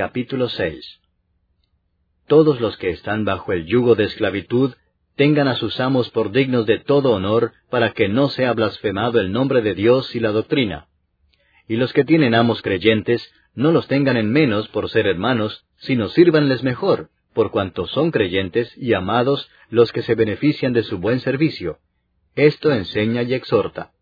capítulo 6. Todos los que están bajo el yugo de esclavitud tengan a sus amos por dignos de todo honor, para que no sea blasfemado el nombre de Dios y la doctrina. Y los que tienen amos creyentes, no los tengan en menos por ser hermanos, sino sírvanles mejor, por cuanto son creyentes y amados los que se benefician de su buen servicio. Esto enseña y exhorta.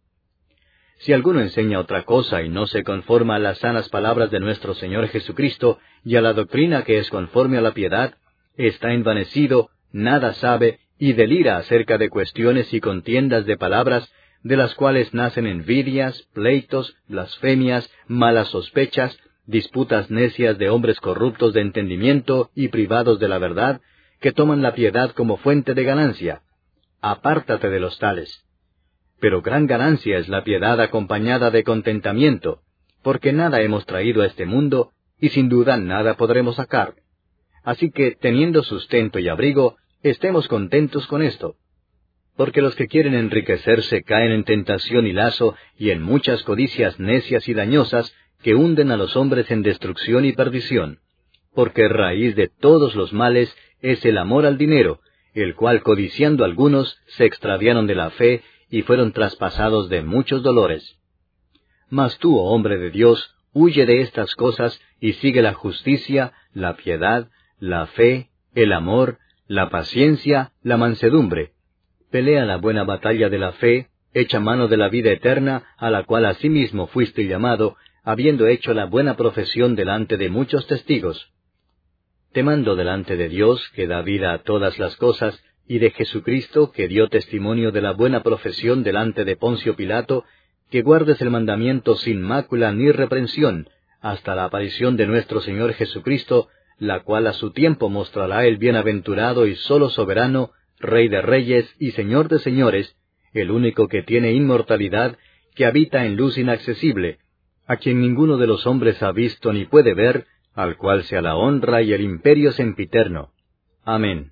Si alguno enseña otra cosa y no se conforma a las sanas palabras de nuestro Señor Jesucristo y a la doctrina que es conforme a la piedad, está envanecido, nada sabe y delira acerca de cuestiones y contiendas de palabras, de las cuales nacen envidias, pleitos, blasfemias, malas sospechas, disputas necias de hombres corruptos de entendimiento y privados de la verdad, que toman la piedad como fuente de ganancia. Apártate de los tales. Pero gran ganancia es la piedad acompañada de contentamiento, porque nada hemos traído a este mundo, y sin duda nada podremos sacar. Así que, teniendo sustento y abrigo, estemos contentos con esto. Porque los que quieren enriquecerse caen en tentación y lazo, y en muchas codicias necias y dañosas, que hunden a los hombres en destrucción y perdición. Porque raíz de todos los males es el amor al dinero, el cual codiciando algunos se extraviaron de la fe, y fueron traspasados de muchos dolores. Mas tú, oh hombre de Dios, huye de estas cosas, y sigue la justicia, la piedad, la fe, el amor, la paciencia, la mansedumbre. Pelea la buena batalla de la fe, echa mano de la vida eterna, a la cual asimismo fuiste llamado, habiendo hecho la buena profesión delante de muchos testigos. Te mando delante de Dios, que da vida a todas las cosas, y de Jesucristo, que dio testimonio de la buena profesión delante de Poncio Pilato, que guardes el mandamiento sin mácula ni reprensión, hasta la aparición de nuestro Señor Jesucristo, la cual a su tiempo mostrará el bienaventurado y solo soberano, Rey de reyes y Señor de señores, el único que tiene inmortalidad, que habita en luz inaccesible, a quien ninguno de los hombres ha visto ni puede ver, al cual sea la honra y el imperio sempiterno. Amén.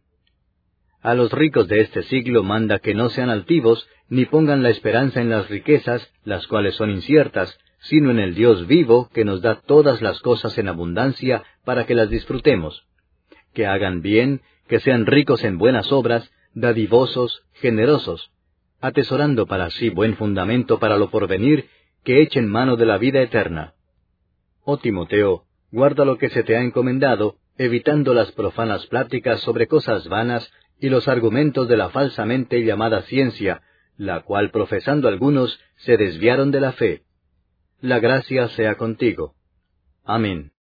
A los ricos de este siglo manda que no sean altivos, ni pongan la esperanza en las riquezas, las cuales son inciertas, sino en el Dios vivo, que nos da todas las cosas en abundancia, para que las disfrutemos. Que hagan bien, que sean ricos en buenas obras, dadivosos, generosos, atesorando para sí buen fundamento para lo porvenir, que echen mano de la vida eterna. Oh Timoteo, guarda lo que se te ha encomendado, evitando las profanas pláticas sobre cosas vanas, y los argumentos de la falsamente llamada ciencia, la cual profesando algunos se desviaron de la fe. La gracia sea contigo. Amén.